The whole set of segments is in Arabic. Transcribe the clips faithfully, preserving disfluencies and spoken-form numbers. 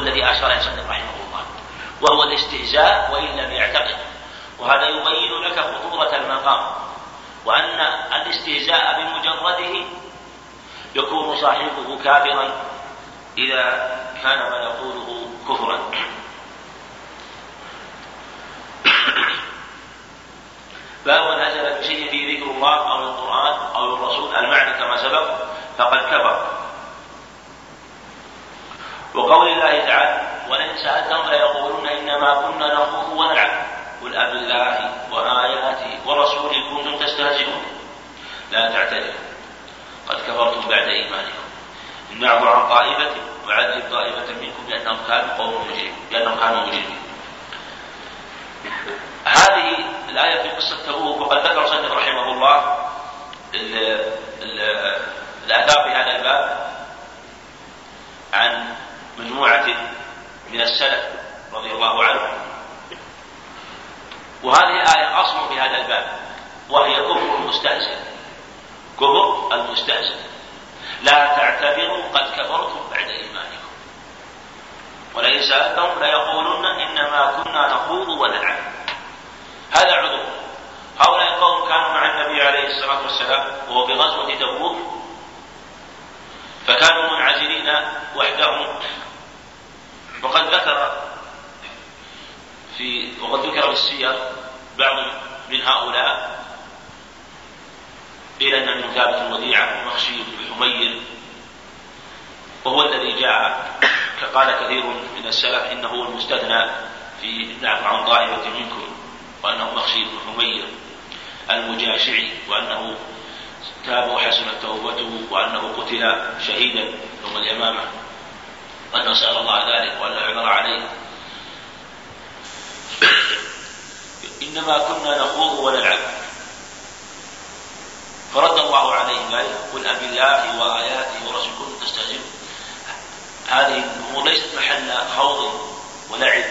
الذي أشار إليه المصنف رحمه الله، وهو الاستهزاء وإن لم يعتقد. وهذا يبين لك خطورة المقام، وأن الاستهزاء بمجرده يكون صاحبه كافرا إذا كان ما يقوله كفرا. فمن نزل بشيء في ذكر الله أو القرآن أو الرسول المعنى كما سبق فقد كفر. وقول الله تعالى ولئن سألتهم ليقولون إنما كنا نخوض ونلعب قل أبالله وآياته ورسوله كنتم تستهزئون لا تعتذروا قد كفرتم بعد إيمانكم إن نعفو عن طائفة وعذب طائفة منكم لأنهم كانوا قوم مجرمين لأنهم كانوا مجرمين. هذه الآية في قصة تبوك، وقد ذكر المصنف رحمه الله الآثار في هذا الباب عن مجموعة من السلف رضي الله عنهم، وهذه آية أصل في هذا الباب، وهي كفر المستهزئ. كفر المستهزئ لا تعتبروا قد كفرتم بعد إيمانكم ولئن سألتهم ليقولن إنما كنا نخوض ونلعب. هذا عذر. هؤلاء القوم كانوا مع النبي عليه الصلاة والسلام وهو بغزوة تبوك، فكانوا منعزلين وحدهم. وقد ذكر في وقد ذكر في السير بعض من هؤلاء، قيل أن من ثابت الوديعة ومخشي بن حمير، وهو الذي جاء قال كثير من السلف إنه المستثنى في النعف عن طائفة منكم، وأنه مخشي بن حمير المجاشعي، وأنه تاب وحسنت توبته، وأنه قتل شهيدا يوم اليمامة، وأنه سأل الله ذلك وأن عبر عليه. إنما كنا نخوض ونلعب، فرد الله عليه ذلك قل أبالله وآياته ورسوله كنتم تستهزئون. هذه الأمور ليست محل خوض ولعب،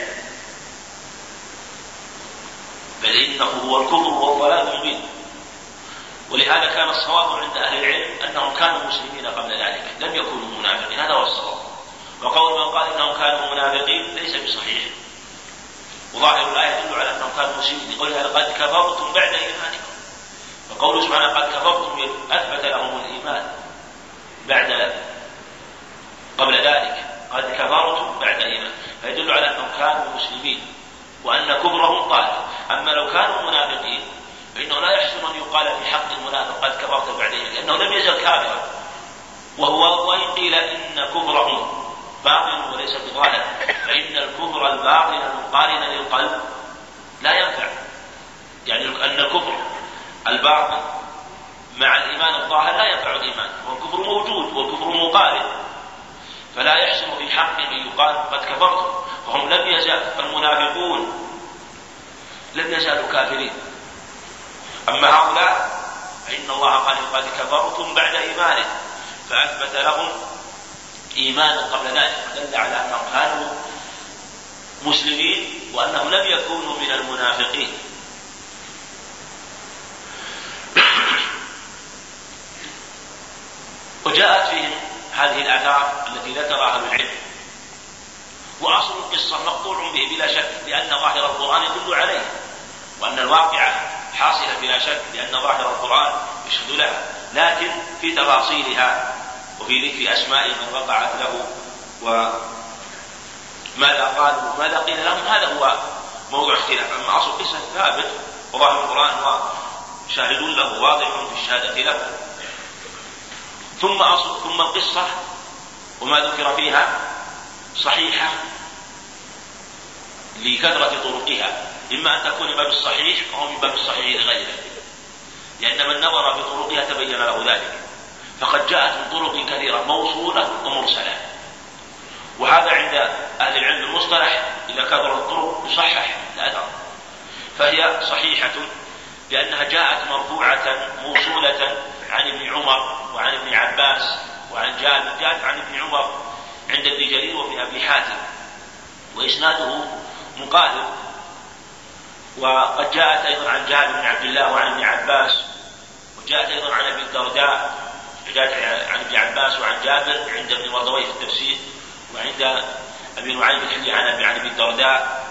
بل إنه هو الكفر والضلال المبين. ولهذا كان الصواب عند أهل العلم أنهم كانوا مسلمين قبل ذلك، لم يكونوا منافقين، هذا هو الصواب. وقول من قال إنهم كانوا منافقين ليس بصحيح، وظاهر الآية يدل على أنهم كانوا مسلمين، يقول قد كفرتم بعد إيمانكم. فقوله سبحانه قد كفرتم أثبت لهم الإيمان بعد قبل ذلك، قد كفرتم بعد إيمان، فيدل على أنهم كانوا مسلمين وأن كفرهم طال. أما لو كانوا منافقين فإنه لا يحسن أن يقال في حق المنافق قد كفرت بعد إيمان، لأنه لم يزل كافرا، وهو وإن قيل إن كفرهم باطل وليس بظاهر، فإن الكفر الباطل المقارن للقلب لا ينفع. يعني أن الكفر الباطل مع الإيمان الظاهر لا ينفع الإيمان، والكفر موجود والكفر مقارن، فلا يحسن في حق أن يقال قد كفرتم. فهم لم يزال المنافقون لم يزالوا كافرين. أما هؤلاء فإن الله قال قد كفرتم بعد إيمانه، فأثبت لهم إيمانا قبل ذلك، دل على أنهم كانوا مسلمين وأنهم لم يكونوا من المنافقين. وجاءت فيهم هذه الآثار التي ذكرها أهل العلم. وأصل القصة مقطوع به بلا شك، لأن ظاهر القرآن يدل عليه، وأن الواقعة حاصلة بلا شك، لأن ظاهر القرآن يشهد لها. لكن في تفاصيلها وفي ذكر أسماء من وقعت له وماذا قالوا وماذا قيل لهم، هذا هو موضوع اختلاف. أما أصل القصة ثابت، وظاهر القرآن شاهدون له واضح في الشهادة له. ثم أصل ثم القصة وما ذكر فيها صحيحة لكثرة طرقها، إما أن تكون من باب الصحيح أو من باب الصحيح لغيره، لأن من نظر في طرقها تبين له ذلك. فقد جاءت من طرق كثيرة موصولة ومرسلة، وهذا عند أهل العلم المصطلح إذا كثر الطرق يصحح الأثر، فهي صحيحة لأنها جاءت مرفوعة موصولة عن ابن عمر وعن ابن عباس وعن جابر، جاءت عن ابن عمر عند ابن جرير وفي أبي حاتم، وإسناده مقارب. وقد جاءت أيضا عن جابر بن عبد الله وعن ابن عباس، وجاءت أيضا عن أبي الدرداء، جاءت عن ابن عباس وعن جابر عند ابن مردويه في التفسير، وعند أبي نعيم الحلي عن أبي الدرداء،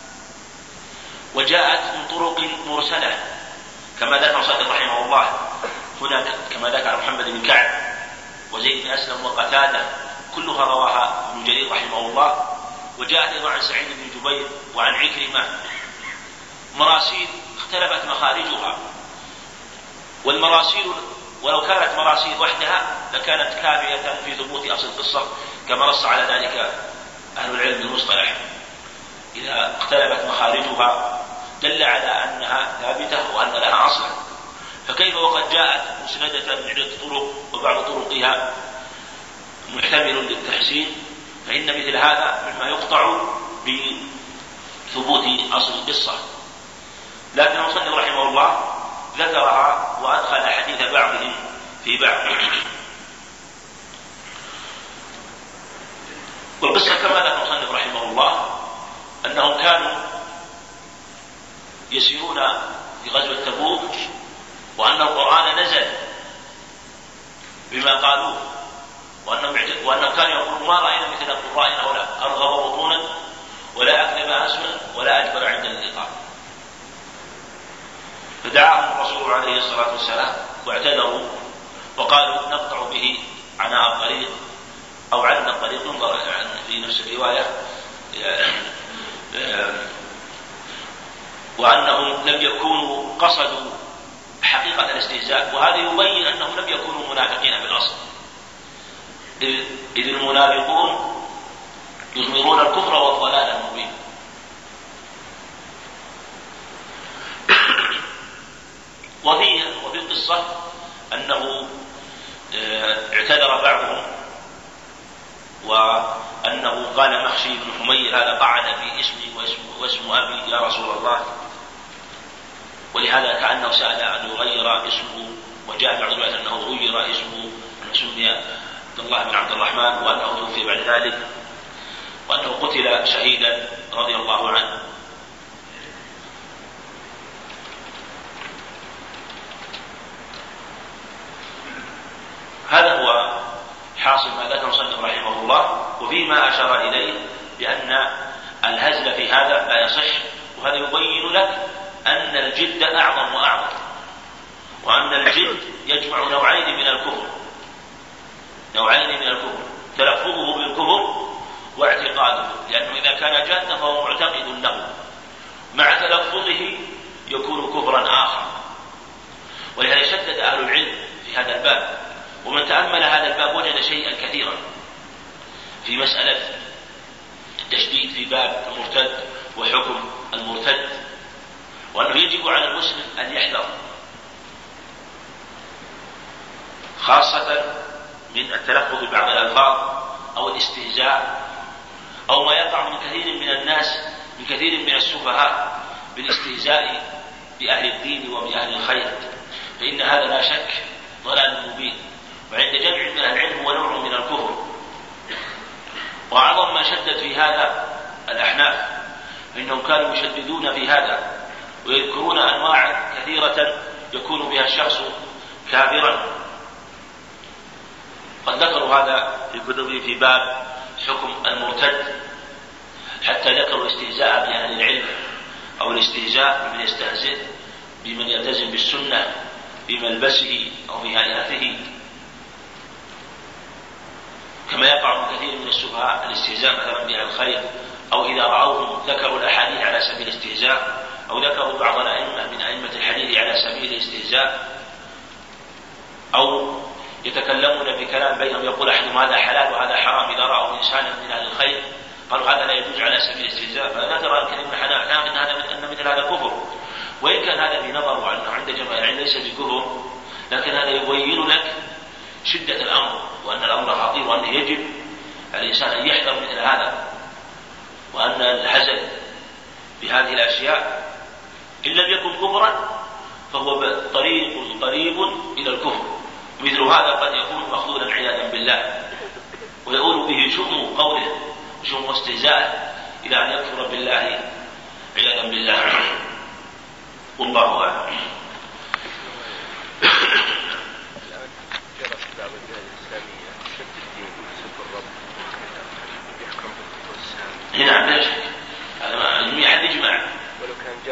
وجاءت من طرق مرسلة كما ذكر مصنف رحمه الله هنا، كما ذكر محمد بن كعب وزيد بن أسلم وقتادة، كلها رواها ابن جرير رحمه الله. وجاءت أيضا عن سعيد بن جبير وعن عكرمة مراسيل اختلفت مخارجها، والمراسيل ولو كانت مراسيل وحدها لكانت كافية في ثبوت أصل القصة كما نص على ذلك أهل العلم المصطلح. إذا اختلفت مخارجها دل على أنها ثابتة وأن لها أصلا، فكيف وقد جاءت مسندة من عدة طرق وبعض طرقها محتمل للتحسين، فإن مثل هذا مما يقطع بثبوت أصل القصة. لكن المصنف رحمه الله ذكرها وأدخل حديث بعضهم في بعض. والقصة كما ذكر المصنف رحمه الله أنهم كانوا يسيرون في غزوة تبوك، وأن القرآن نزل بما قالوه، وأنهم, وأنهم كانوا يقولون ما رأينا مثل قرائنا ولا أرغب بطونا ولا أكذب أسفلا ولا أجبر عند اللقاء. فدعاهم الرسول عليه الصلاة والسلام واعتذروا وقالوا نقطع به عناء الطريق أو عنا الطريق، في نفس الرواية، وأنهم لم يكونوا قصدوا حقيقة الاستهزاء، وهذا يبين أنهم لم يكونوا منافقين بالأصل، إذ المنافقون يظهرون الكفر والضلال المبين. وفي وفي القصة أنه اعتذر بعضهم، وأنه قال مخشي بن حمير هذا قعد في اسمي واسم, واسم أبي يا رسول الله، ولهذا كأنه سأل أن يغير اسمه، وجاء بعض الروايات أنه غير اسمه سمي عبد الله بن عبد الرحمن، وأنه توفي بعد ذلك، وأنه قتل شهيدا رضي الله عنه. هذا هو حاصل ما ذكر المصنف رحمه الله، وفيما أشار إليه بأن الهزل في هذا لا يصح، وهذا يبين لك أن الجد أعظم وأعظم، وأن الجد يجمع نوعين من الكفر، نوعين من الكفر، تلفظه بالكفر واعتقاده، لأنه إذا كان جادا فهو معتقد له، مع تلفظه يكون كفرا آخر. ولهذا شدد أهل العلم في هذا الباب، ومن تأمل هذا الباب وجد شيئا كثيرا في مسألة التشديد في باب المرتد وحكم المرتد، وأنه يجب على المسلم أن يحذر خاصة من التلفظ ببعض الألفاظ أو الاستهزاء، أو ما يقع من كثير من الناس، من كثير من السفهاء بالاستهزاء بأهل الدين وبأهل الخير، فإن هذا لا شك ضلال مبين، وعند جمع من العلم هو نوع من الكفر. وأعظم ما شدد في هذا الأحناف، فإنهم كانوا يشددون في هذا ويذكرون أنواع كثيرة يكون بها الشخص كافرا. قد ذكروا هذا في كتبه في باب حكم المرتد، حتى ذكروا الاستهزاء بأهل العلم أو الاستهزاء بمن يستهزئ بمن يلتزم بالسنة في ملبسه أو في هيئته، كما يقع من كثير من السفهاء الاستهزاء مثلا بأهل الخير، أو إذا رأوهم ذكروا الأحاديث على سبيل الاستهزاء، أو ذكروا بعض الأئمة من أئمة الحديث على سبيل الاستهزاء، أو يتكلمون بكلام بينهم يقول أحدهم هذا حلال وهذا حرام إذا رأوا إنسانا من أهل الخير قالوا هذا لا يجوز على سبيل الاستهزاء. فلا ترى الكلمة من الحنابلة أن هذا أن مثل هذا كفر، وإن كان هذا بنظر أنه عند جماعة العلم ليس بكفر، لكن هذا يبين لك شدة الأمر، وأن الأمر خطير، وأنه يجب على الإنسان أن يحذر مثل هذا، وأن الحزن بهذه الأشياء إن لم يكن كفرا فهو طريق قريب إلى الكفر. مثل هذا قد يكون مخذولا عياذا بالله، ويقول به شؤم قوله شؤم استهزاء إلى أن يكفر بالله عياذا بالله. والله أعلم. بعض الجهات الإسلامية شد الدين وسب الرب يحكم بالكفر السام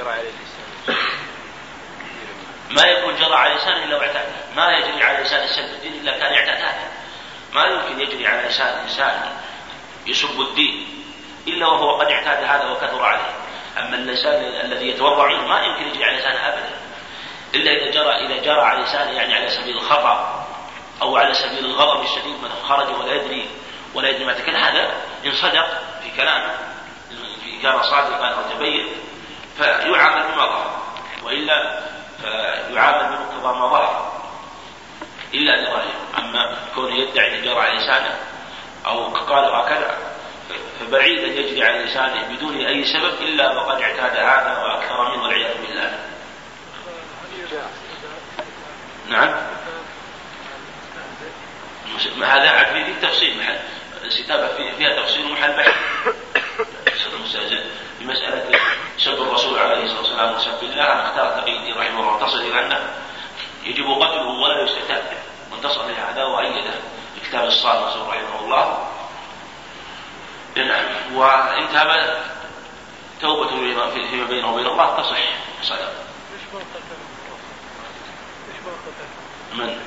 جرى على لسانه ما يكون جرى على لسانه إلا واعتاده، ما يجري على لسان سب الدين إلا كان اعتاده. ما يمكن يجري على لسان إنسان يسب الدين إلا وهو قد اعتاد هذا وكثر عليه. أما اللسان الذي يتوضع منه ما يمكن يجري على لسانه أبدا إلا إذا جرى إذا جرى على لسانه، يعني على سبيل الخطأ أو على سبيل الغضب الشديد من خرج ولا يدري ولا يدري ما تكلم. هذا إن صدق في كلامه، إن كان صادقا أو تبين فيعامل بما ظهر، وإلا فيعامل بمقتضى ما ظهر إلا لظاهره. أما كونه يدعي أن جرى على لسانه أو قال هكذا فبعيد أن يجري على لسانه بدون أي سبب إلا وقد اعتاد هذا وأكثر منه والعياذ بالله. نعم هذا عاد فيه تفصيل محل الكتابة فيها تفصيل محل بحث بمسألة سب الرسول عليه الصلاة والسلام وسب الله. أنا اختار تقييدي رحمه الله تصل إلى أنه يجب قتله ولا يستتاب، وانتصر لهذا وأيده في كتاب الصالح رحمه الله. وانتهى توبة فيما بينه وبين الله تصح صدق. من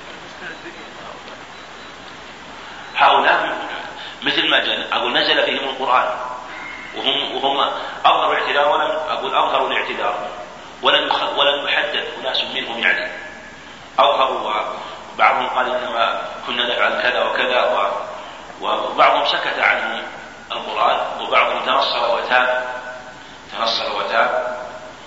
هؤلاء مثل ما جاء أقول نزل فيهم القرآن وهم وهم أظهروا الاعتذار، ولم أقول أظهروا الاعتذار ولم ولم يحدد أناس منهم، يعني أظهروا وبعضهم قال إنما كنا نفعل كذا وكذا، وبعضهم سكت عنهم القرآن وبعضهم تنصر وتاب تنصر وتاب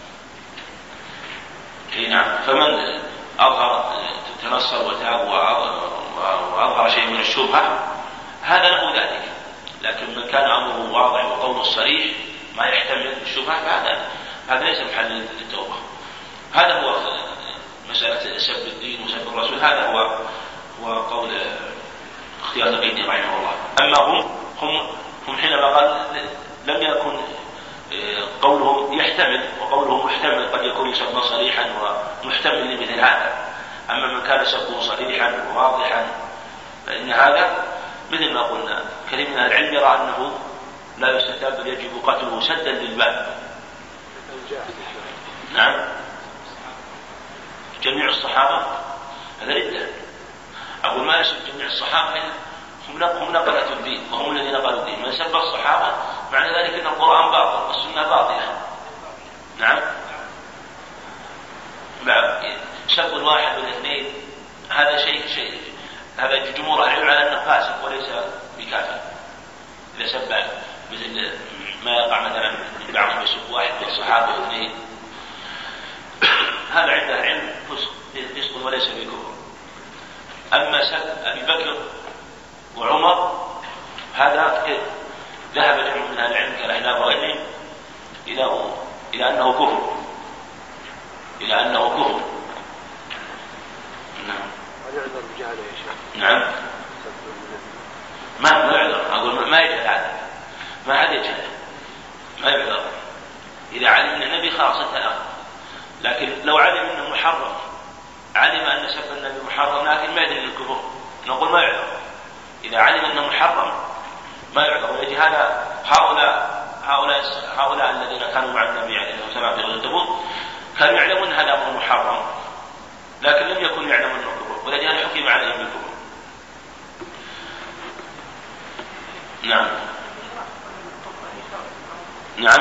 نعم. فمن أظهر تنصر وتاب وأظهر شيء من الشبهة هذا له ذلك، لكن من كان أمره واضح وقوله صريح ما يحتمل الشبهة فهذا هذا ليس محل للتوبة. هذا هو مسألة سب الدين وسب الرسول، هذا هو هو قول اختيار تقييدي رحمه الله. أما هم هم هم حينما قال لم يكن قولهم يحتمل وقولهم محتمل، قد يكون سبا صريحا ومحتمل لمثل هذا. أما من كان سبه صريحا وواضحا فإن هذا مثل ما قلنا كثير من العلم يرى أنه لا يستتاب بل يجب قتله سدا للباب. نعم جميع الصحابة هذا ردة. أقول ما يسب جميع الصحابة هم نقلة الدين وهم الذين نقلوا الدين. من سب الصحابة معنى ذلك أن القرآن باطل والسنة باطلة. نعم سب الواحد والاثنين هذا شيء شيء هذا جمهور العلم على أنه فاسق وليس بكافر إذا سب، مثل ما يقع مثلا من بعضهم يسب واحد من الصحابة واثنين، هذا عنده علم فسق وليس بكفر. أما سب أبي بكر وعمر هذا ذهب جمع من العلم كالأحناف وغيرهم إلى إلى أنه كفر إلى أنه كفر. نعم يعذر بجهله يا شيخ. نعم ما ما يعذر، أقول ما يجهل هذا، ما حد يجهل ما يعذر. إذا علم أن النبي خلاص انتهى، لكن لو علم أنه محرم، علم أن سب النبي محرم لكن ما يدري الكفر، نقول ما يعذر. إذا علم أنه محرم ما يعذر. ويجي هذا هؤلاء هؤلاء هؤلاء الذين كانوا مع النبي عليه الصلاة والسلام في غزوة تبوك كانوا يعلمون هذا أمر محرم لكن لم يكونوا يعلمون أنه كفر، ولذلك حكم عليهم بالكفر. نعم نعم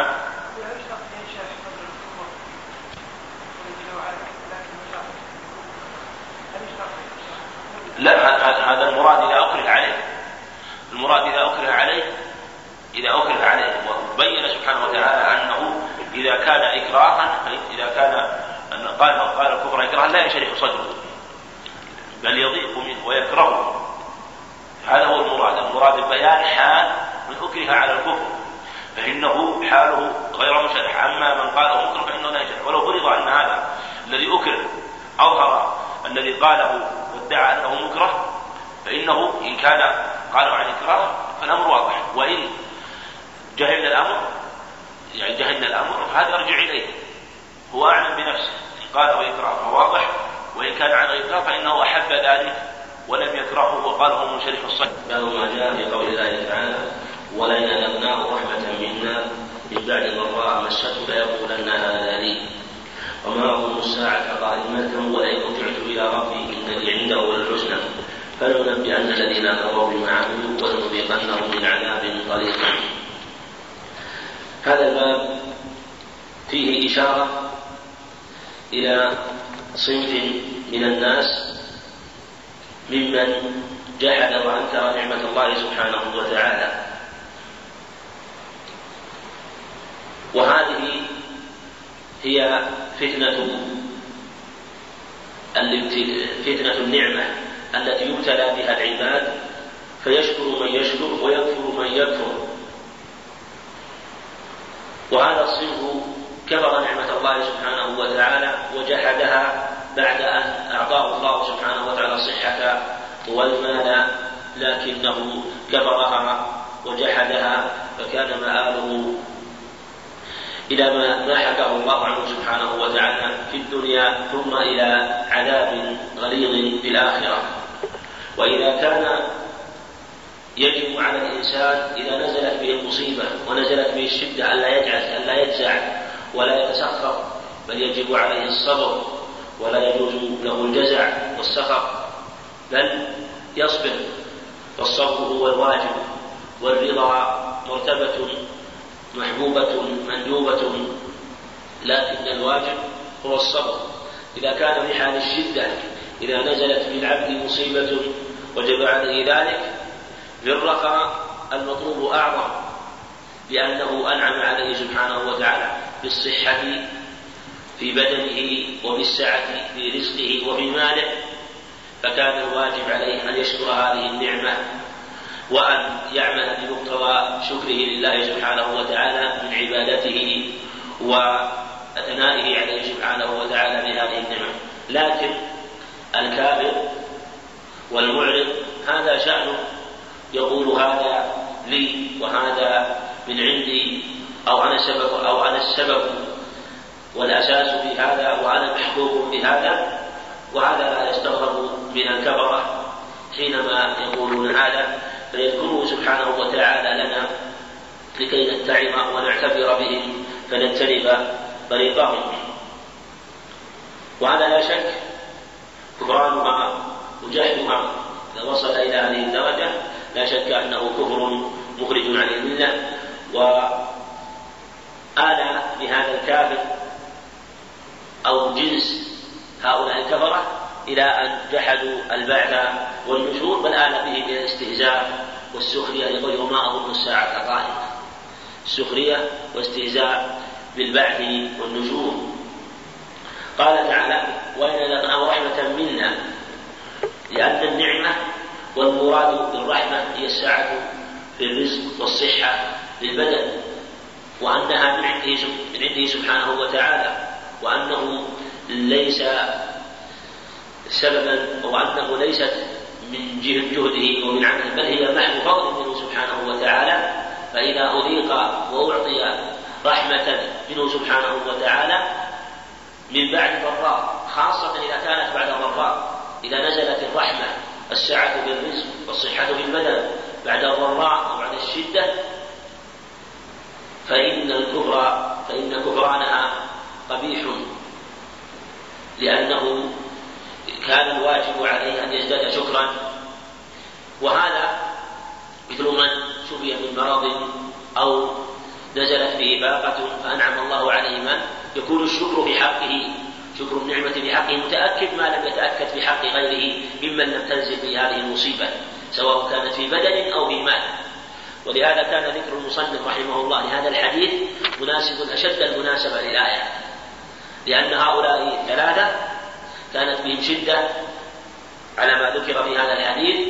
لا هذا المراد إذا أكره عليه، المراد إذا أكره عليه إذا أكره عليه وبين سبحانه وتعالى أنه إذا كان إكراها، إذا كان قال قال الكفر إكراها لا ينشرح صدره بل يضيق منه ويكرهه. هذا هو المراد. المراد بيان حال من أكره على الكفر فإنه حاله غير مشرح. أما من قاله مكره فإنه لا ينشرح. ولو فرض أن هذا الذي أكره أظهر الذي قاله وادعى أنه مكره فإنه إن كان قالوا عن إكراه فالأمر واضح، وإن جهلنا الأمر يعني جهلنا الأمر فهذا يرجع إليه، هو أعلم بنفسه. إن قاله إكراه فواضح، وإن كان عن إكراه فإنه أحب ذلك ولم يكرهه وقاله منشرح الصدر. باب ما جاء في قول الله تعالى ولئن أذقناه رحمة منا من بعد ضراء مسته ليقولن هذا عليم وما أظن الساعة قائمة ولئن رجعت إلى ربي إن لي عنده الحسنى فلننبئن الذين كفروا بما عملوا ولنذيقنهم من عذاب غليظ. هذا الباب فيه إشارة إلى صنف من الناس ممن جحد وأنكر نعمة الله سبحانه وتعالى، وهذه هي فتنة فتنة النعمة التي يبتلى بها العباد، فيشكر من يشكر ويكفر من يكفر. وهذا الصنف كفر نعمة الله سبحانه وتعالى وجحدها بعد أن أعطاه الله سبحانه وتعالى الصحة والمال، لكنه كفرها وجحدها، فكان مآله إلى ما حكاه الله عنه سبحانه وتعالى في الدنيا ثم إلى عذاب غليظ في الآخرة. وإذا كان يجب على الإنسان إذا نزلت به المصيبة ونزلت به الشدة ألا يجعل ألا يجزع ولا يتسخط، بل يجب عليه الصبر ولا يجوز له الجزع والسخط، بل يصبر، والصبر هو الواجب، والرضا مرتبة محبوبة مندوبة، لكن الواجب هو الصبر. إذا كان في حال الشدة إذا نزلت بالعبد مصيبة وجب عليه ذلك، بالرخاء المطلوب أعظم، لأنه أنعم عليه سبحانه وتعالى بالصحة في بدنه وبالسعة في رزقه وفي ماله، فكان الواجب عليه أن يشكر هذه النعمة وأن يعمل بمقتضى شكره لله سبحانه وتعالى من عبادته وثنائه عليه سبحانه وتعالى بهذه النعمة. لكن الكافر والمعرض هذا شأنه، يقول هذا لي وهذا من عندي، أو أنا سبب أو أنا السبب والأساس في هذا وأنا محبوب بهذا، وهذا لا يستغرب من الكفرة حينما يقولون هذا، فيذكره سبحانه وتعالى لنا لكي نتعظ ونعتبر بهم فنجتنب طريقهم. وهذا لا شك كفرانها وجحدها إذا وصل إلى هذه الدرجة لا شك أنه كفر مخرج عن الملة، وآل بهذا الكافر أو جنس هؤلاء الكفرة إلى أن جحدوا البعث والنشور، بل آل به إلى الاستهزاء والسخرية، يقول وما أظن الساعة قائمة، السخرية واستهزاء بالبعث والنشور. قال تعالى وإن لقناه رحمة منا، لأن النعمة والمراد بالرحمة هي السعة في الرزق والصحة للبدن، وأنها من عنده سبحانه وتعالى، وأنه ليس سببا وأنه ليست من جهة جهده ومن عمله، بل هي محض فضل منه سبحانه وتعالى. فإذا أذيق وأعطي رحمة منه سبحانه وتعالى من بعد ضراء، خاصة إذا كانت بعد ضراء، إذا نزلت الرحمة السعة بالرزق والصحة بالبدن بعد الضراء وبعد الشدة، فإن الكفر فإن كفرانها قبيح، لأنه كان الواجب عليه أن يزداد شكرا. وهذا مثل من شفي من مرض أو نزلت به باقة فأنعم الله عليه، من يكون الشكر في حقه، شكر النعمة في حقه متأكد ما لم يتأكد في حق غيره ممن لم تنزل به هذه المصيبة، سواء كانت في بدن أو في مال. ولهذا كان ذكر المصنف رحمه الله لهذا الحديث مناسب أشد المناسبة للآية، لأن هؤلاء ثلاثة كانت بهم شدة على ما ذكر في هذا الحديث،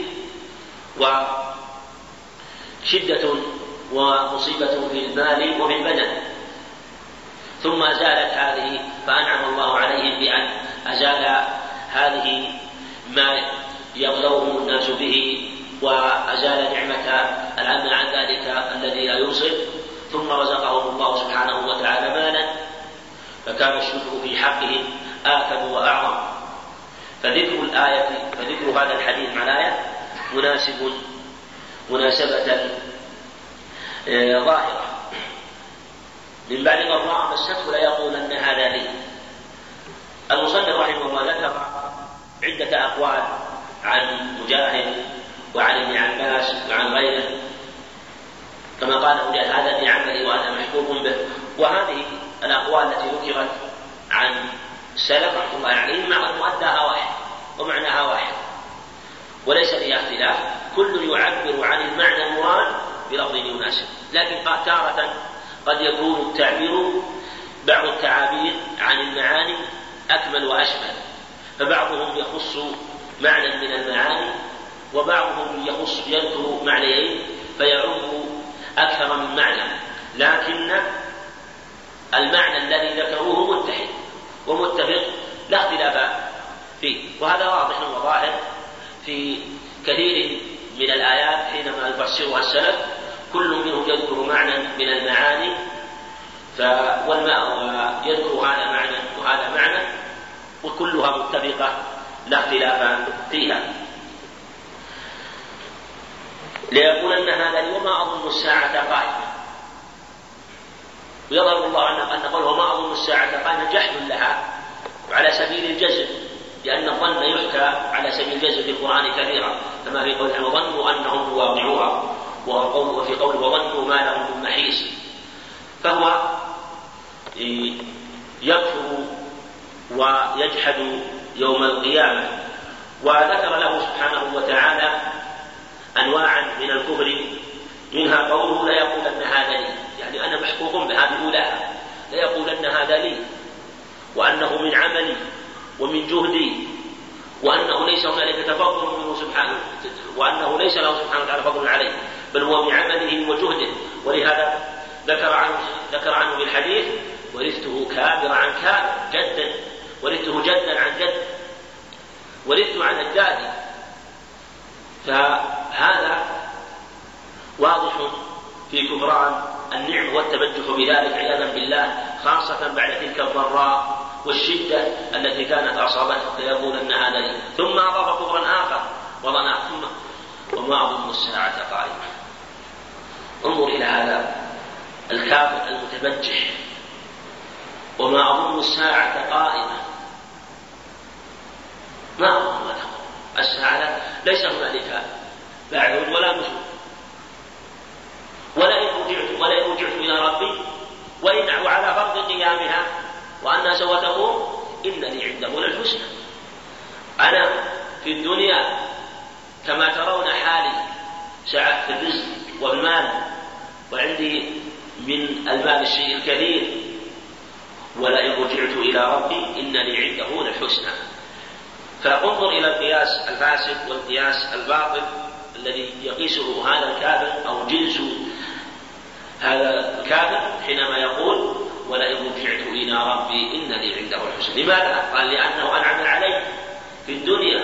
وشدة ومصيبة في المال وفي البدن، ثم زالت هذه فأنعم الله عليهم بأن أزال هذه ما يغلوهم الناس به، وأزال نعمة الأمن عن ذلك الذي لا يوصل، ثم رزقهم الله سبحانه وتعالى مالا، فكان الشكر في حقهم آكد وأعظم. فذكر الآية فذكر هذا الحديث مع الآية مناسب مناسبة ظاهرة. من بعد ضراء مسته ليقولن هذا لي. المصنف رحمه الله ذكر عدة أقوال عن مجاهد وعن ابن عباس وعن غيره، كما قال مجاهد هذا ابن عملي وأنا محبوب به. وهذه الأقوال التي ذكرت عن السلف رحمه الله عليهم مؤداها واحد ومعناها واحد وليس فيها اختلاف، كل يعبر عن المعنى المراد بلفظ يناسب، لكن تارة قد يكون التعبير بعض التعابير عن المعاني أكمل وأشمل، فبعضهم يخص معنى من المعاني وبعضهم يخص يذكر معنيين فيعم أكثر من معنى، لكن المعنى الذي ذكروه متحد ومتفق لا اختلاف فيه. وهذا واضح وظاهر في كثير من الآيات حينما يفسرها السلف، كل منهم يذكر معنى من المعاني والماء ويذكر هذا معنى وهذا معنى وكلها متفقة لا اختلاف فيها. ليقولن هذا لي وما أظن الساعة قائمة، ويظهر الله أن قوله وما أظن الساعة قائمة جحد لها وعلى سبيل الجزم، لأن الظن يحكى على سبيل الجزم في القرآن كثيرا، كما في قوله وظنوا أنهم مواقعوها، وفي قوله وظنوا ما لهم من محيص. فهو يكفر ويجحد يوم القيامة. وذكر له سبحانه وتعالى أنواعا من الكفر، منها قوله لا يقولن هذا لي، يعني أنا محقوق بهذه أولاها، لا يقولن هذا لي، وأنه من عملي ومن جهدي، وأنه ليس هنالك تفضل منه سبحانه، وأنه ليس له سبحانه وتعالى فضل عليه، بل هو بعمله وجهده. ولهذا ذكر عنه ذكر عنه بالحديث ورثته كابر عن كابر، جدا ورثته جدا عن جد، ورثته عن أجدادي. فهذا واضح في كفران النعم والتبجح بذلك عياذا بالله، خاصة بعد تلك الضراء والشدة التي كانت أصابته، فيقولن هذا لي. ثم أضاف كفرا آخر وظن وما أظن الساعة قائمة. انظر إلى هذا الكافر المتبجح، وما أظن الساعة قائمة، ما أظن الساعة ليس هنالك بعد ولا نشور، ولئن رجعت ولئن رجعت إلى ربي وإن وعلى فرض قيامها وأنها سوف تقوم إن لي عنده للحسنى. أنا في الدنيا كما ترون حالي سعة في الرزق والمال، وعندي من المال الشيء الكثير، ولئن رجعت إلى ربي إن لي عنده للحسنى. فانظر إلى القياس الفاسد والقياس الباطل الذي يقيسه هذا الكافر أو جنس هذا الكافر حينما يقول ولئن رجعت إلى ربي إن لي عنده الحسنى. لماذا؟ قال لأنه أنعم عليه في الدنيا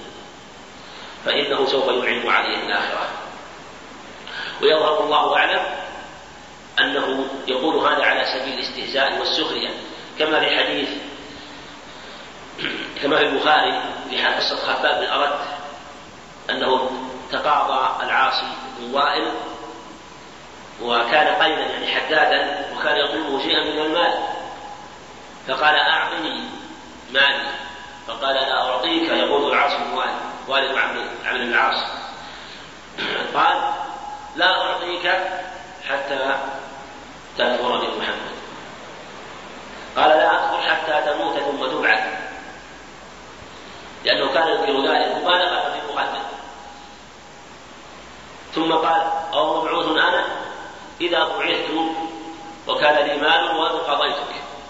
فإنه سوف ينعم عليه في الآخرة. ويظهر الله أعلم أنه يقول هذا على سبيل الاستهزاء والسخرية، كما في حديث كما في البخاري في قصة خباب بن أرد أنه تقاضى العاصي بن وائل، وكان قينا يعني حدادا، وكان يطلبه شيئا من المال، فقال أعطني مالي، فقال لا أعطيك، يقول العاص بن وائل والد عمرو بن العاص، قال لا أعطيك حتى تكفر بمحمد، قال لا أكفر حتى تموت ثم تبعث، لأنه كان يذكر ذلك مبالغة في المقدم. ثم قال أو مبعوث أنا إذا بعثت وكان لي مال وأنا قضيتك.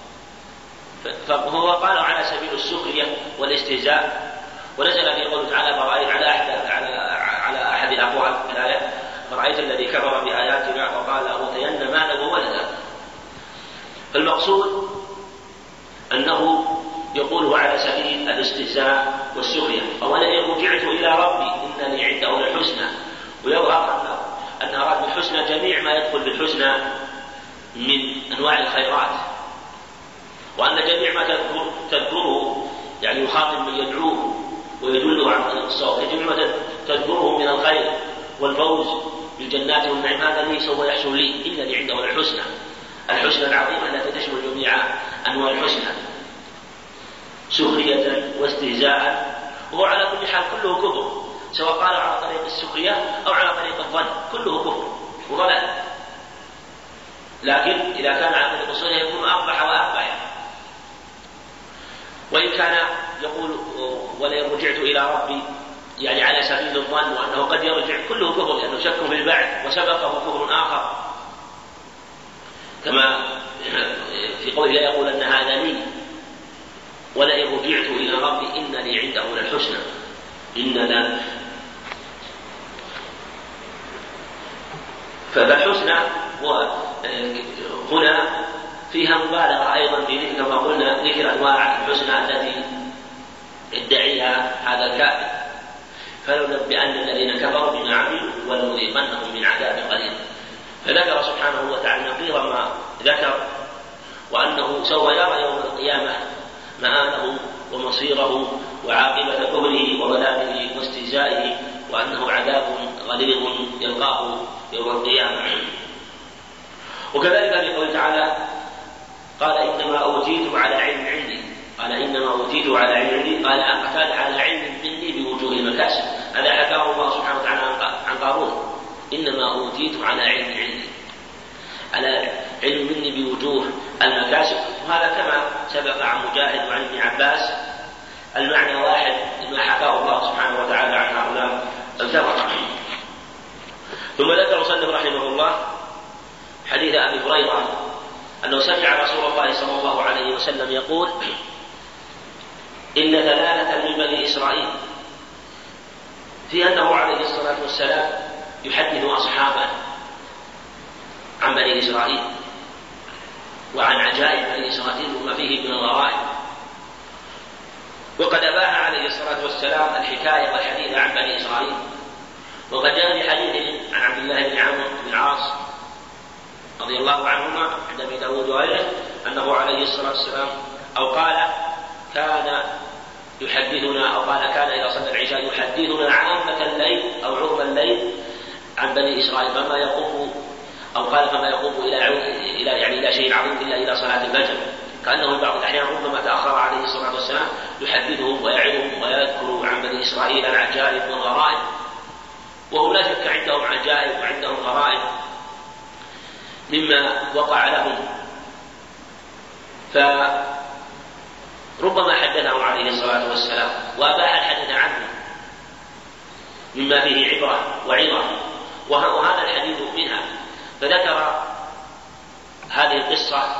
فهو قال على سبيل السخرية والاستهزاء. ونزل في قوله تعالى فرأيت على أحد على على أحد الأقوال الآية فرأيت الذي كفر بآياتنا وقال أوتين مالا وولدا. فالمقصود أنه يقوله على سبيل الاستهزاء والسخرية. ولئن رجعت إلى ربي إن لي عنده الحسنى، ويظهر أنه أن أراد بالحسنى جميع ما يدخل بالحسنى من أنواع الخيرات، وأن جميع ما تذكره يعني يخاطب من يدعوه ويدله عن الصواب، جميع ما تذكره من الخير والفوز بالجنات والنعيم هذا لي سوف يحصل لي إن لي عنده الحسنى. الحسنى العظيمة التي تشمل جميع أنواع الحسنى سخرية واستهزاء، وهو على كل حال كله كفر، سواء قال على طريق السخرية أو على طريق الظن كله كفر وضلال. لكن إذا كان على طريق السخرية يكون أقبح وأقبح. وإن كان يقول ولئن رجعت إلى ربي يعني على سبيل الظن وأنه قد يرجع، كله كفر لأنه شك في البعث وسبقه كفر آخر، كما في قوله لا يقول أن هذا لي ولئن رجعت إلى ربي إن لي عنده للحسنى إن لا. فالحسنى هنا فيها مبالغة أيضا في ذكر كما قلنا ذكر أنواع الحسنى التي ادعيها هذا الكافر، فلننبئن الذين كفروا بما عملوا ولنذيقنهم من عذاب قليل. فذكر سبحانه وتعالى نقيضا ما ذكر، وأنه سوف يرى يوم القيامة مآله ومصيره وعاقبة كفره وضلاله واستهزائه، وأنه عذاب غليظ يلقاه يوم القيامة. وكذلك في قوله تعالى قال إنما أوتيته على علم عندي، قال إنما أوتيته على علم عندي، قال قال على علم مني بوجوه المكاسب. هذا حكاه الله سبحانه وتعالى عن قارون، إنما أوتيته على علم عندي، على علم مني بوجوه المكاسب. وهذا كما سبق عن مجاهد وعن ابن عباس المعنى واحد لما حكاه الله سبحانه وتعالى عن هؤلاء الكفرة. ثم ذكر مصنف رحمه الله حديث أبي هريرة أنه سمع رسول الله صلى الله عليه وسلم يقول إن ثلاثة من بني إسرائيل، في أنه عليه الصلاة والسلام يحدث أصحابه عن بني إسرائيل وعن عجائب بني إسرائيل وما فيه من الغرائب، وقد أباح عليه الصلاة والسلام الحكاية والحديث عن بني إسرائيل. وقد جاء في حديث عن عبد الله بن عمرو بن العاص رضي الله عنهما عند أبي داود وغيره أنه عليه الصلاة والسلام أو قال كان يحدثنا أو قال كان إذا صلى العشاء يحدثنا عامة الليل أو عرب الليل عن بني إسرائيل، فما يقوم أو قال فما يقوم إلى إلى يعني إلى شيء عظيم إلا إلى صلاة الفجر، كأنه في بعض الأحيان ربما تأخر عليه الصلاة والسلام يحدثهم ويعظهم ويذكر عن بني إسرائيل العجائب والغرائب، وهم لا شك عندهم عجائب وعندهم غرائب مما وقع لهم، فربما حدثهم عليه الصلاة والسلام وأباح الحديث عنه مما فيه عبرة وعظة، وهذا الحديث منها. فذكر هذه القصة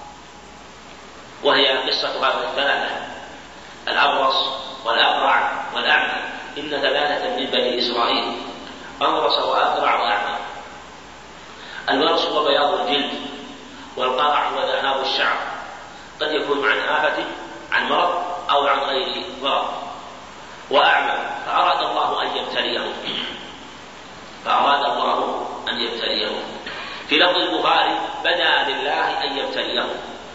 وهي قصة هؤلاء الثلاثة الأبرص والأقرع والأعمى، إن ثلاثة من بني إسرائيل أبرص وأقرع وأعمى. البرص هو بياض الجلد، والقرع هو ذهاب الشعر، قد يكون عن آفة عن مرض أو عن غير مرض. وأعمى فأراد الله أن يبتليهم فأراد الله أن يبتليهم في لفظ البخاري بدا لله أن يبتليهم،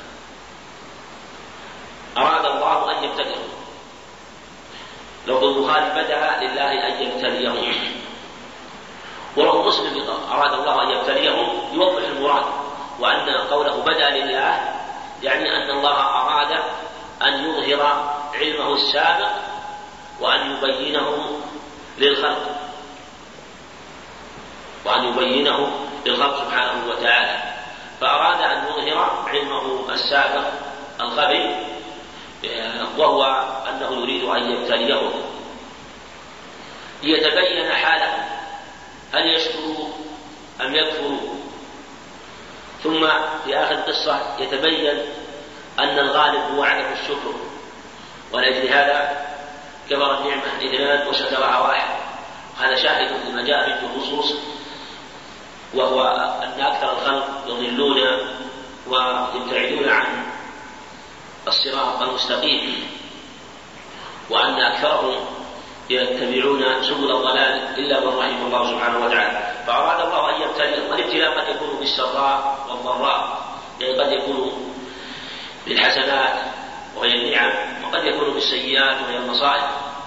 أراد الله أن يبتليهم. لفظ البخاري بدا لله أن يبتليهم، وله مسلم أراد الله أن يبتليهم يوضح المراد، وأن قوله بدا لله يعني أن الله أراد أن يظهر علمه السابق وأن يبينه للخلق وأن يبينه للخلق سبحانه وتعالى، فأراد أن يظهر علمه السابق الخبي، وهو أنه يريد أن يبتليهم ليتبين حاله هل يشكروا أم يكفروا. ثم في آخر القصة يتبين أن الغالب هو عدم الشكر، ولأجل هذا كبر النعمة اثنان وشكرها واحد. هذا شاهد لما جاء في الخصوص، وهو أن أكثر الخلق يضلون ويبتعدون عن الصراط المستقيم، وأن أكثرهم يتبعون سبل الضلال إلا من رحم الله سبحانه وتعالى. فأراد الله أن يبتليهم، والابتلاء قد يكون بالسراء والضراء، يعني قد يكون بالحسنات وهي النعم، وقد يكون بالسيئات وهي المصائب.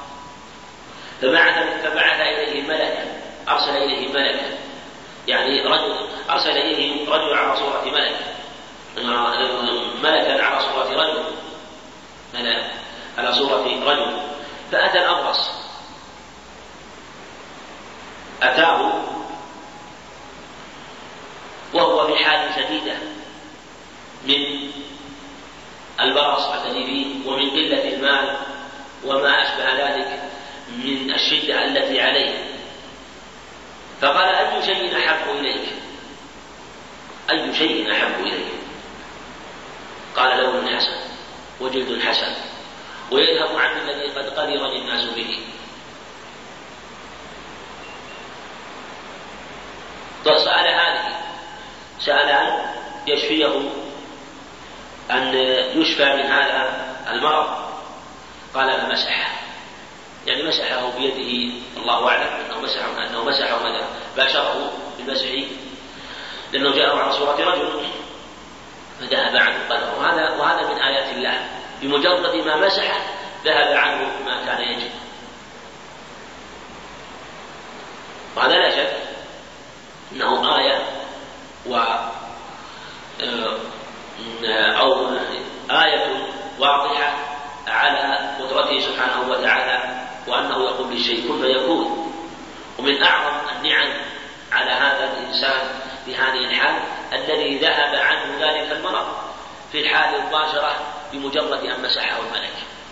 فبعث فبعث إليه ملكا، أرسل إليه ملكا، يعني رجل أرسل إليه رجل على صورة ملك ملكا على صورة رجل ملك على صورة رجل فأتى الأبرص أتاه وهو في حال شديدة من البرص الذي فيه ومن قلة المال وما أشبه ذلك من الشدة التي عليه، فقال أي شيء أحب إليك؟ أي شيء أحب إليك؟ قال لون حسن وجلد حسن ويذهب عن الذي قد قدر الناس به. فسأل هذه سأل أن يشفيه أن يشفى من هذا المرض، قال فمسحه، يعني مسحه بيده، الله أعلم أنه مسحه أنه مسحه ماذا باشره بالمسح لأنه جاءه على صورة رجل فذهب عنه قدره. وهذا وهذا من آيات الله، بمجرد ما مسحه ذهب عنه ما كان يجب. وهذا لا شك أنه آية و أو آية واضحة على قدرته سبحانه وتعالى وأنه يقول للشيء كن فيكون. ومن أعظم النعم على هذا الإنسان في هذه الحال الذي ذهب عنه ذلك المرض في الحال المباشرة بمجرد أن مسحه الملك.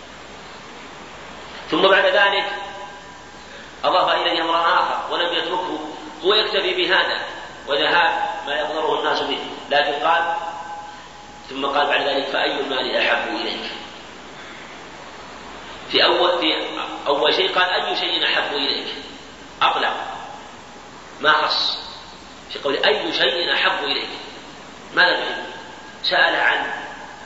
ثم بعد ذلك أضاف إليه أمرا آخر ولم يتركه هو يكتفي بهذا وذهاب ما يقدره الناس به، لكن قال ثم قال بعد ذلك فأي المال أحب إليك؟ في أول, في أول شيء قال أي شيء أحب إليك، أطلق ما خص في قول أي شيء أحب إليك. ماذا تحب؟ سأل عنه،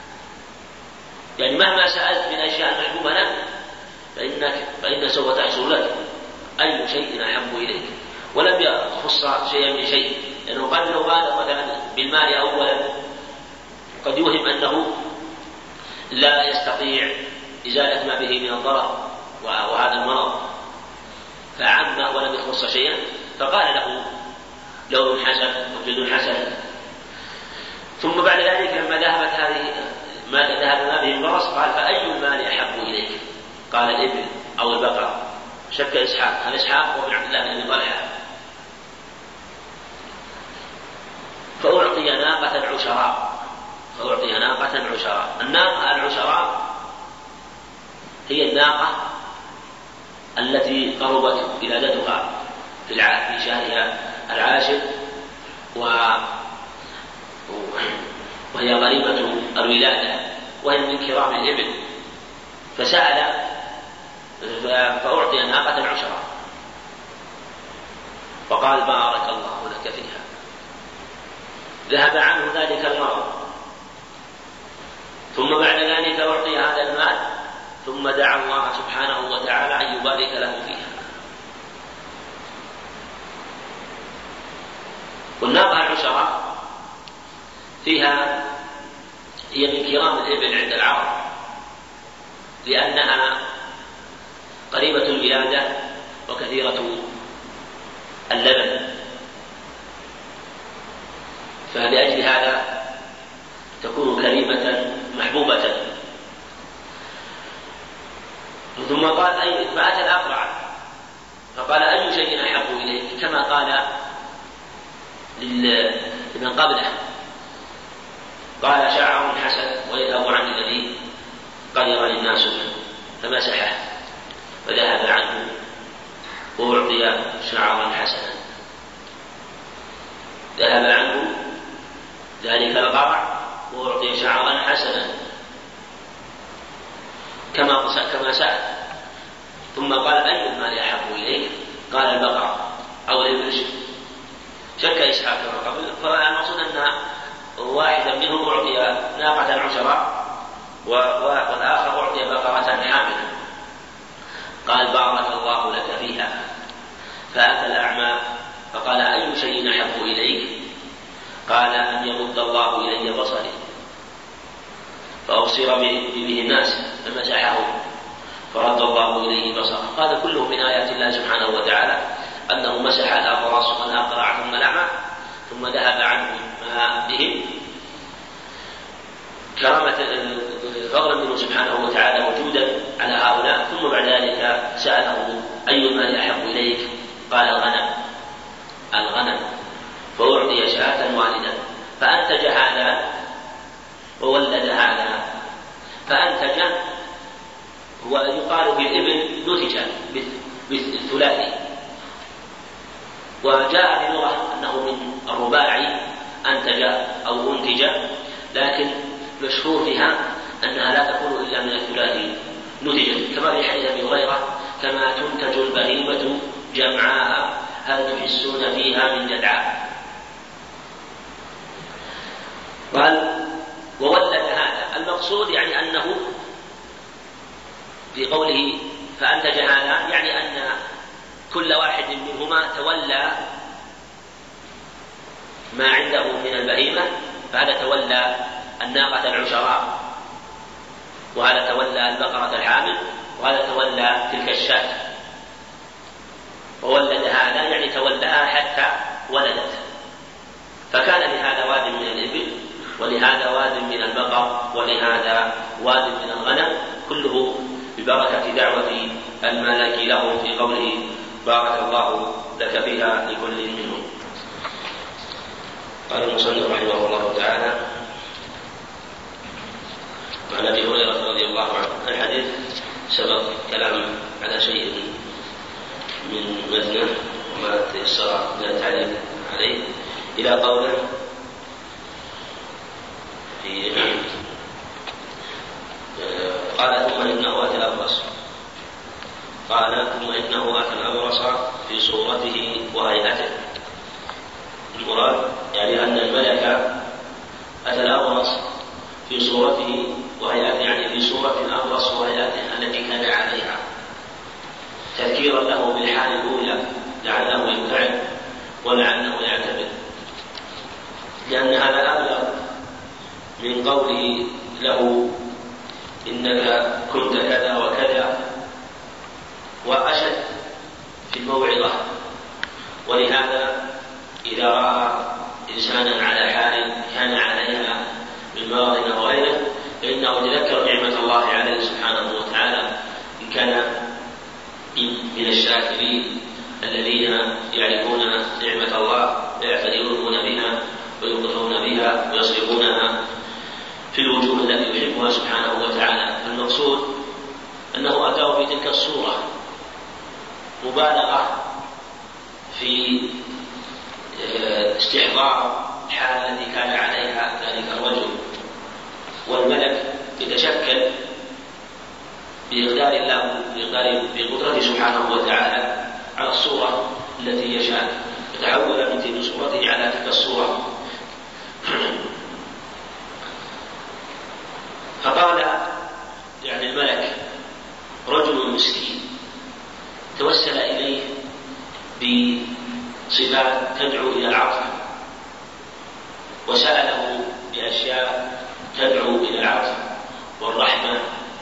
يعني مهما سألت من أشياء محبوبة لك فإنك فإن سوف تحصل لك. أي شيء أحب إليك، ولم يخص شيئا من شيء، لأنه قد لو بالغ مثلا بالمال أولا قد يوهم أنه لا يستطيع إزالة ما به من الضرر وهذا المرض، فعم ولم يخص شيئا، فقال له لون حسن وجلد حسن. ثم بعد ذلك لما ذهبت هذه ما ذهب ما به البرص قال فأي المال أحب إليك؟ قال الإبل أو البقرة. شك إسحاق، هل إسحاق وابن عبد الله بن أبي طلحة؟ فأعطي ناقة عشراء، فأعطي ناقة عشراء. الناقة العشراء هي الناقة التي قربت ولادتها في في شهرها العاشر وهي غريبة الولادة وهي من كرام الإبل، فسأل فأعطي ناقة عشراء وقال بارك الله لك فيها. ذهب عنه ذلك المرض، ثم بعد ذلك أعطي هذا المال، ثم دعا الله سبحانه وتعالى أن يبارك له فيها. والناقة العشراء فيها هي من كرام الإبل عند العرب لأنها قريبة الولادة وكثيرة اللبن، فلأجل هذا تكون كريمة محبوبة. ثم قال أي فأتى الأقرع فقال أي شيء أحب إليك؟ كما قال لمن قبله، قال شعر حسن ويذهب عن الذي قدر للناس به، فمسحه وذهب عنه وأعطي شعرا حسنا. ذهب عنه ذلك القرع وأعطي شعرا حسنا كما كما سأل. ثم قال أي المال أحب إليك؟ قال البقرة أو الإبل. شك إسحاق كما قبل، فالمقصود أن واحدا منهم أعطي ناقة عشراء والآخر أعطي بقرة حاملة. قال بارك الله لك فيها. فأتى الأعمى فقال أي شيء أحب إليك؟ قال أن يمد الله إلي بصري فأبصر به الناس، فمسحه فرد الله إليه بصره. هذا كله من آيات الله سبحانه وتعالى، أنه مسح الأبرص والأقرع ثم الأعمى ثم ذهب عنه ما بهم كرامة فضلا منه سبحانه وتعالى وجودا على هؤلاء، ثم بعد ذلك سأله أي المال أحب إليك؟ قال الغنم الغنم فأعطي شاة والدا، فأنتج هذا وولد هذا. فأنتج هو يقال في الإبل نتج بالثلاثي، وجاء في اللغة أنه من الرباعي أنتج أو أنتج، لكن مشهور فيها أنها لا تكون إلا من الثلاثي نتجت، كما في حديث أبي هريرة كما تنتج البهيمة جمعاء هل تحسون فيها من جدعاء. قال وولد هذا، المقصود يعني أنه في قوله فأنتج هذا يعني أن كل واحد منهما تولى ما عنده من البهيمة، فهذا تولى الناقة العشراء، وهذا تولى البقرة الحامل، وهذا تولى تلك الشاة، وولد هذا يعني تولاها حتى ولدت، فكان لهذا واد من الإبل ولهذا واد من البقر ولهذا واد من الغنم، كله ببركة دعوة الملك له في قوله بارك الله لك فيها لكل منهم. قال المصنف رحمه الله تعالى عن ابي هريره رضي الله عنه، الحديث سبق كلام على شيء من متنه وما تيسر من التعليق عليه الى قوله في قال ثم انه اتى الابرص قال ثم انه اتى الابرص في صورته وهيئته. المراد يعني ان الملك اتى الابرص في صورته وهيئته، يعني في صورة الأبرص وهيئته التي كان عليها، تذكيرا له بالحال الأولى لعله يبتعد ولعله يعتبر، لأن هذا أبلغ من قوله له إنك كنت كذا وكذا، وأشد في الموعظة. ولهذا إذا رأى إنسانا على حال كان عليها من مرض أو غيره فإنه يتذكر نعمة الله عليه سبحانه وتعالى، إن كان من الشاكرين الذين يعرفون نعمة الله ويعتذرون بها ويقرون بها ويصرفونها في الوجوه التي يحبها سبحانه وتعالى. المقصود أنه أتاه في تلك الصورة مبالغة في استحضار الحال التي كان عليها ذلك الرجل، والملك يتشكل بإقدار الله بقدرته سبحانه وتعالى على الصورة التي يشاء، يتحول من تلك صورته على تلك الصورة. فقال يعني الملك رجل مسكين توسل إليه بصفات تدعو إلى العطف، وسأله بأشياء تدعو إلى العطف والرحمة،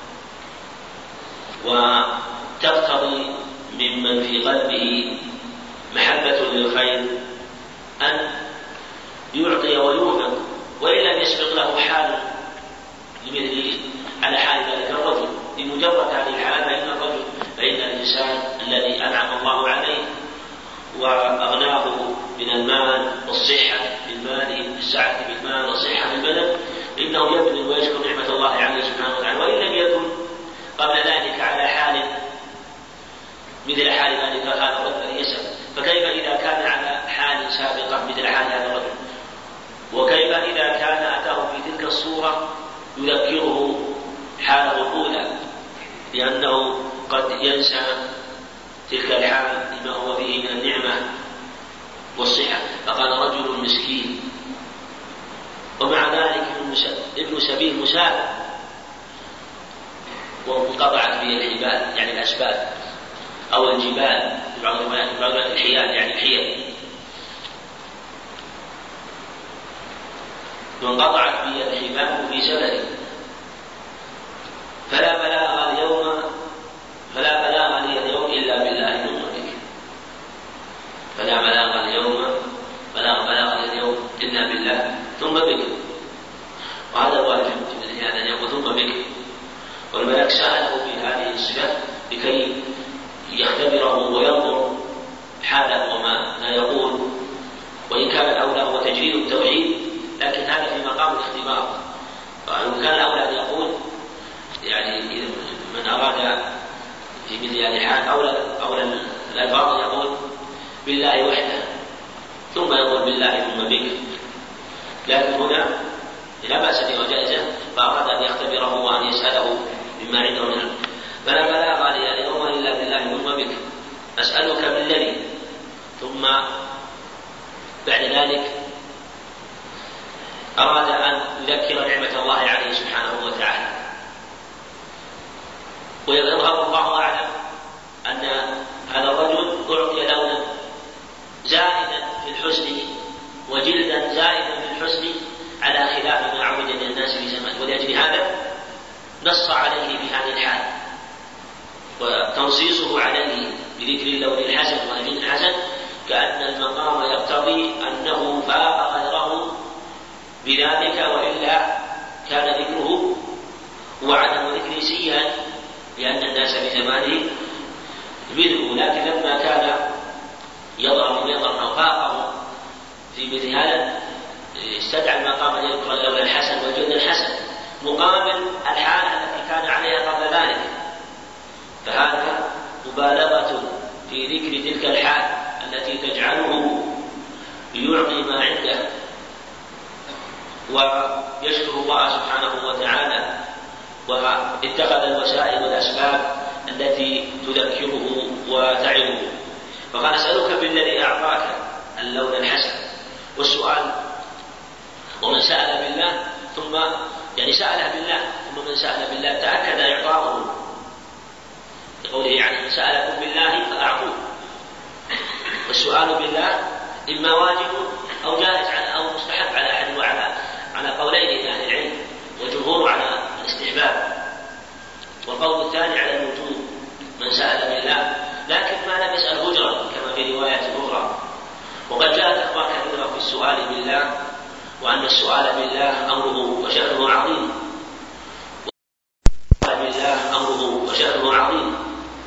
وتقتضي ممن في قلبه محبة للخير أن يعطي ويوفق، وإن لم يسبق له حال لمثله على حال ذلك الرجل. لمجرد هذه الحال فإن الرجل فإن الإنسان الذي أنعم الله عليه وأغناه من المال والصحة بالمال، السعة بالمال والصحة بالبدن، إنه يبذل ويشكر نعمة الله عليه سبحانه وتعالى، وإن لم يكن قبل ذلك على حال مثل حال ذلك هذا الرجل الذي يسأل، فكيف إذا كان على حال سابقة مثل حال هذا الرجل؟ وكيف إذا كان أتاه في تلك الصورة يذكره حاله الأولى، لأنه قد ينسى تلك الحال لما هو فيه من النعمة والصحة. فقال رجل مسكين، ومع ذلك ابن سبيل مسافر وانقطعت به الحبال يعني الأسباب أو الجبال، بعض الروايات الحيال يعني الحيل، وانقطعت به الحبال في سفره، فلا بلاغ اليوم فلا بلاغ لي اليوم إلا بالله ثم بك، فلا بلاغ اليوم فلا بلاغ لي اليوم إلا بالله ثم بك. وهذا الواجب مرض. وكان الأولاد يقول يعني من أراد في مثل هذه الحال أولى أولى الألفاظ يقول بالله وحده ثم يقول بالله ثم بك، لكن هنا لا بأس به وجائزة، فأراد أن يختبره وأن يسأله مما عنده منه. فلا بلاغ لي اليوم إلا بالله ثم بك، أسألك بالذي، ثم بعد ذلك أراد أن يذكر نعمة الله عليه سبحانه وتعالى. ويظهر الله أعلم أن هذا الرجل أعطي لونا زائدا في الحسن وجلدا زائدا في الحسن على خلاف ما عبد من الناس في زمان، ولأجل هذا نص عليه في هذه الحال، وتنصيصه عليه بذكر اللون الحسن والجلد الحسن كأن المقام يقتضي أنه فاق غيره بذلك، وإلا كان ذكره وعدم ذكره سيئا لأن الناس في زمانه مثله. لكن لما كان يظهر يظهر أو فاقه في مثل هذا استدعى المقام أن يذكر اللون الحسن والجلد الحسن مقابل الحالة التي كان عليها قبل ذلك، فهذا مبالغة في ذكر تلك الحال التي تجعله يعطي ما عنده ويشكر الله سبحانه وتعالى، واتخذ الوسائل والأسباب التي تذكره وتعظه. فقال أسألك بالذي أعطاك اللون الحسن. والسؤال ومن سأل بالله ثم يعني سأله بالله ثم من سأل بالله تأكد إعطاؤه، لقوله يعني من سألكم بالله فأعطوه. والسؤال بالله إما واجب أو جائز أو مستحب على أحد وعلى على قولين أهل العلم، وجمهور على الاستحباب، والقول الثاني على الوجوب من سأل بالله، لكن ما لم يسأل هجرا كما في رواية أخرى. وقد جاءت أخبار كثيرة في السؤال بالله، وأن السؤال بالله أمره وشأنه عظيم، بالله أمره وشأنه عظيم.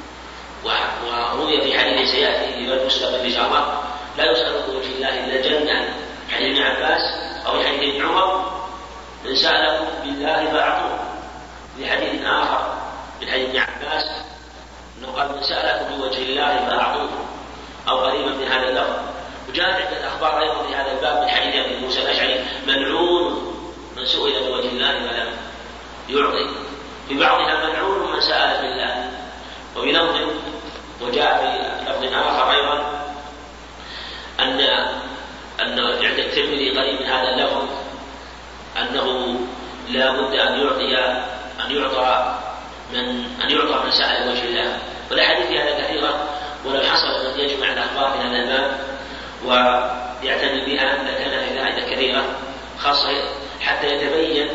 وروي في حديث سيأتي في المستقبل إن شاء الله لا يسأل بوجه الله إلا الجنة، حديث ابن عباس أو حديث ابن عمر من سألكم بالله فأعطوه. في حديث آخر من حديث ابن عباس أنه قال من سألكم بوجه الله فأعطوه أو قريبا من هذا اللفظ. وجاءت عدة أخبار أيضا في هذا الباب من حديث أبي موسى الأشعري ملعون من سئل بوجه الله فلم يعطي، في بعضها ملعون من سأل بالله. وفي لفظ وجاء في لفظ آخر أيضا أن أن عند الترمذي قريب من هذا اللفظ أنه لا بد أن يعطي أن يعطى من أن يعطى من سأل وجه الله. والأحاديث في هذا كثيرة، ولو حصل أن يجمع الأخبار في هذا الباب ويعتني بها لكان في فائدة كثيرة خاصة حتى يتبين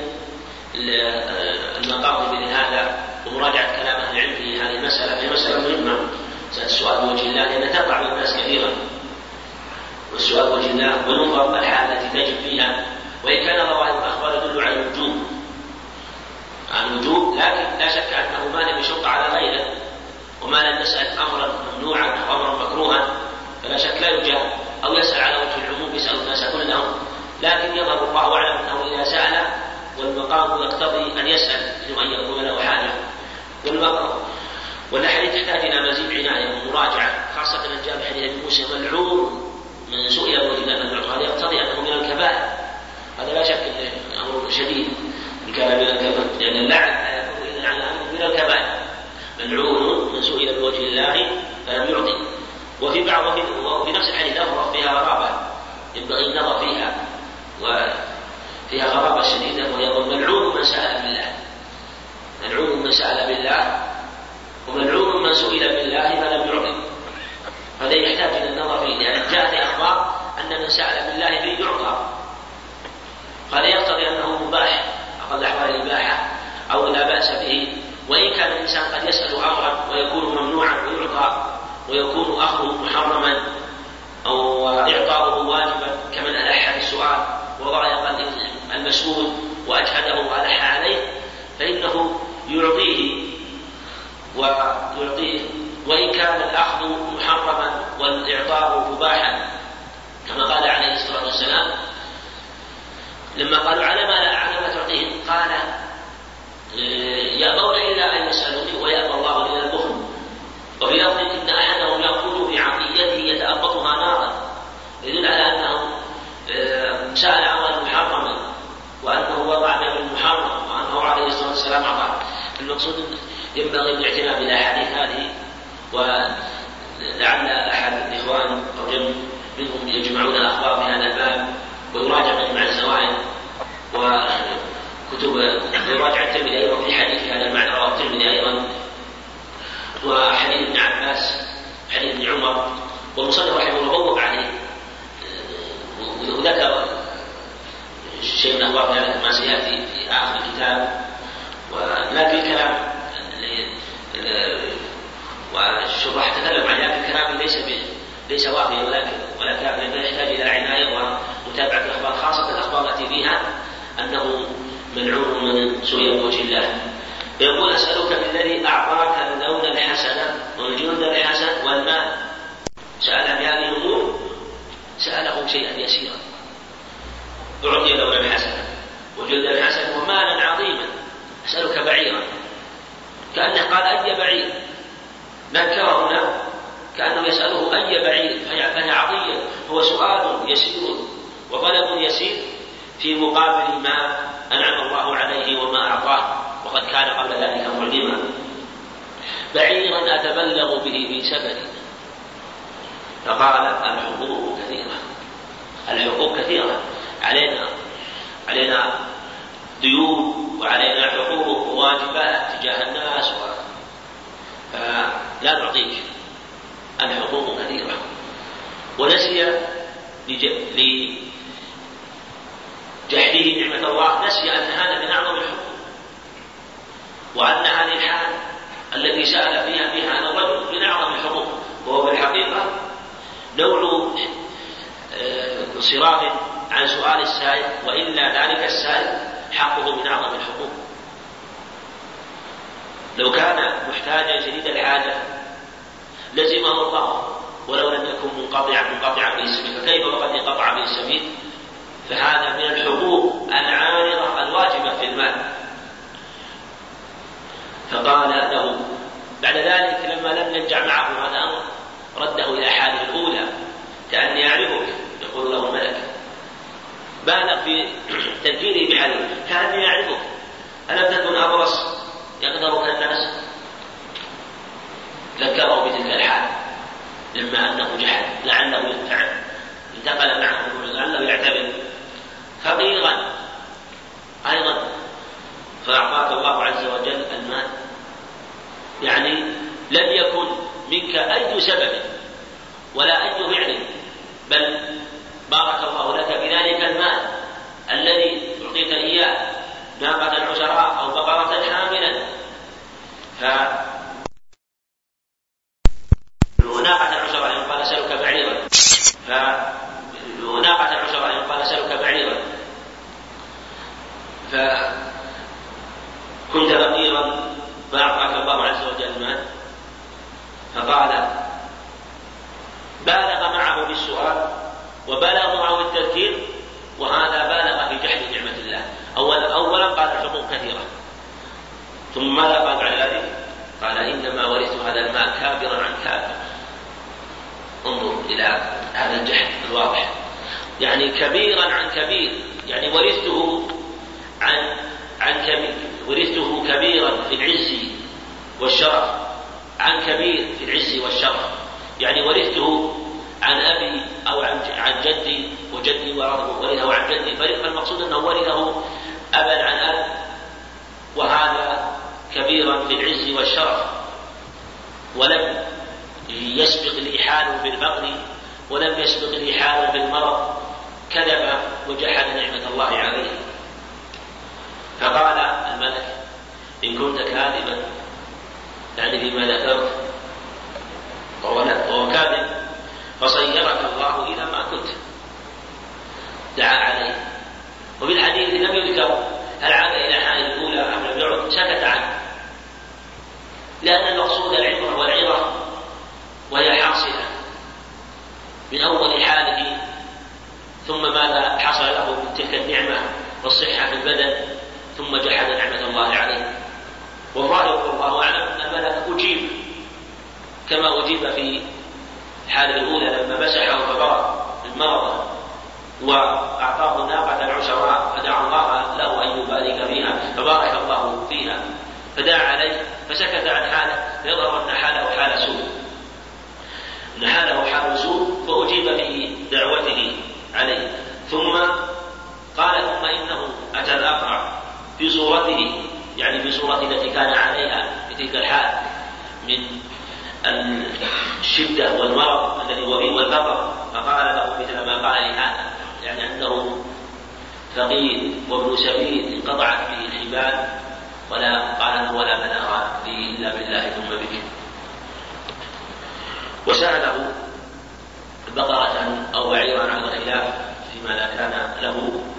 المقام بمثل هذا، ومراجعة كلام أهل العلم في هذه المسألة. في مسألة مهمة السؤال بوجه الله لأنها تقع من الناس كثيرا، والسؤال بوجه الله وننظر الحالة التي تجب فيها، وإن كان ظواهر الأخبار يدل على الوجوب عن الوجوب، لكن لا شك أنه ما لم يشق على غيره وما لم يسأل أمرا ممنوعا أو أمرا مكروها فلا شك لا يجاب، أو يسأل على وجه العموم يسأل الناس كلهم. لكن يظهر الله أعلم أنه إذا سأل والمقام يقتضي أن يسأل أن يكون له حاجة، والأحاديث تحتاج إلى مزيد عناية ومراجعة، خاصة من جاء حديث أبي موسى ملعون من سئل وجه الله، هذا يقتضي أنه من الكبائر، هذا لا شك أنه أمر شديد إن كان من الكبائر، لأن اللعن لا يكون إلا على أمر من الكبائر. ملعون من سئل بوجه الله فلم يعطي. وفي بعض وفي نفس الحديث أخرى فيها غرابة ينبغي النظر فيها، وفيها غرابة شديدة، وهي ملعون من سأل بالله، ملعون من سأل بالله وملعون من سئل بالله فلم يعطي. هذا يحتاج إلى النظر فيه، لأن جاءت أخبار أن من سأل بالله فيه يعطى، هذا يقتضي أنه مباح أقل أحوال الإباحة أو لا بأس به. وإن كان الإنسان قد يسأل أمرا ويكون ممنوعا ويعطى، ويكون أخذه محرما أو إعطاؤه واجبا كمن ألح في السؤال وضايق المسؤول وأجهده وألح عليه، فإنه يعطيه ويعطيه وإن كان الأخذ محرما والإعطاء مباحا، كما قال عليه الصلاة والسلام لما قالوا على ما لا على سأل عمرا محرما وأنه وضع بأمر محرم وأنه عليه الصلاة والسلام أعطاه. المقصود ينبغي الاعتناء بالأحاديث هذه، ولعل أحد الإخوان أو منهم يجمعون الأخبار في هذا الباب ويراجع مجمع الزوائد وكتب يراجع الترمذي أيضا في حديث هذا المعنى، رواه الترمذي أيضا، وحديث ابن عباس حديث ابن عمر، والمصنف رحمه الله بوب عليه وذكر شيء من أخبار هذا ما سيأتي في آخر الكتاب. ولكن الكلام والشرح تكلم عن هذا الكلام ليس ليس وافيا ولكن ولا كافيا، يحتاج إلى عناية ومتابعة الأخبار، خاصة الأخبار التي فيها أنه ملعون من سوء وجه الله. يقول أسألك بالذي أعطاك اللون الحسن والجلد الحسن والمال. سأل بهذه الأمور، سأله شيئا يسيرا، أعطي لونا حسنا وجلدا حسنا ومالا عظيما، أسألك بعيرا، كأنه قال أي بعير، نكره هنا كأنه يسأله أي بعير، فهي عطية، هو سؤال يسير وطلب يسير في مقابل ما أنعم الله عليه وما أعطاه، وقد كان قبل ذلك معلما. بعيرا أتبلغ به في سفري. فقال الحقوق كثيرة، الحقوق كثيرة علينا، علينا ديون وعلينا حقوق وواجبات تجاه الناس، فلا نعطيك، الحقوق كثيرة. ونسي لجحده نعمة الله، نسي أن هذا من أعظم الحقوق، وأن هذه الحال التي سأل فيها فيها هذا الرجل من أعظم الحقوق، وهو بالحقيقة نوع انصراف عن سؤال السائل، وإلا ذلك السائل حقه من أعظم الحقوق. لو كان محتاجا شديد الحاجة لزمه الله ولو لم يكن منقطعا منقطعا به السبيل، فكيف وقد انقطع به السبيل؟ فهذا من الحقوق العارضة الواجبة في المال. فقال له بعد ذلك لما لم ينجع معه هذا الأمر رده إلى حاله الأولى، كأني أعرفك، يقول له الملك، بالغ في تذكيره بحاله، كأني أعرفك، ألم تكن أبرص يقدرك الناس؟ ذكره بتلك الحال لما أنه جحد، لعله ينتعب، انتقل معه لعله يعتبر فقيرا أيضا. فأعطاك الله عز وجل المال، يعني لم يكن منك أي سبب ولا أي فعل، بل بارك الله لك بذلك المال الذي أعطيت إياه، ناقة عشراء أو بقرة حاملا، فناقة عشراء قال أسألك بعيرا، فناقة عشراء قال أسألك بعيرا، فكنت فقيرا فأعطاك الله عز وجل المال. فقال بالغ معه بالسؤال وبالغ معه بالتذكير، وهذا بالغ في جحد نعمة الله. أولا, أولا قال الحقوق كثيرة، ثم ماذا قال بعد ذلك؟ قال إنما ورثت هذا المال كابرا عن كابر. انظر إلى هذا الجحد الواضح، يعني كبيرا عن كبير، يعني ورثته عن عن كبير، ورثته كبيرا في العز والشرف عن كبير في العز والشرف، يعني ورثته عن أبي أو عن عن جدي، وجدي ورثه عن جدي، فالمقصود أنه ورثه أبا عن أب، وهذا كبيرا في العز والشرف، ولم يسبق لي حاله بالفقر ولم يسبق لي حاله بالمرض، كذب وجحد نعمة الله عليه. فقال الملك إن كنت كاذبا، يعني فيما ذكرت وهو كاذب، فصيرك الله إلى ما كنت. دعا عليه. وفي الحديث لم يذكر هل عاد إلى حاله الأولى أم لم يعد، سكت عنه، لأن المقصود العبرة والعظة وهي حاصلة من أول حاله، ثم ماذا حصل له من تلك النعمة والصحة في البدن، ثم جحد نعمة الله عليه. والظاهر والله أعلم أن الملك أجيب كما أجيب في حاله الأولى لما مسحه فبرأ المرض وأعطاه ناقة العشراء فدعا الله له أن يبارك فيها فبارك الله فيها، فدعا عليه فسكت عن حاله، فيظهر أن حاله حال سوء أن حاله حال سوء فأجيب بدعوته عليه. ثم قال ثم إنه أتى الأقرع في صورته، يعني في صورته التي كان عليها في تلك الحال من الشدة والمرض الذي هو فيه والفقر، فقال له مثل ما قال لهذا، يعني أنه فقير وابن سبيل انقطعت به الحبال ولا قال ولا بلاغ به إلا بالله ثم به. وسأله بقرة أو بعيرا على الخلاف فيما لا كان له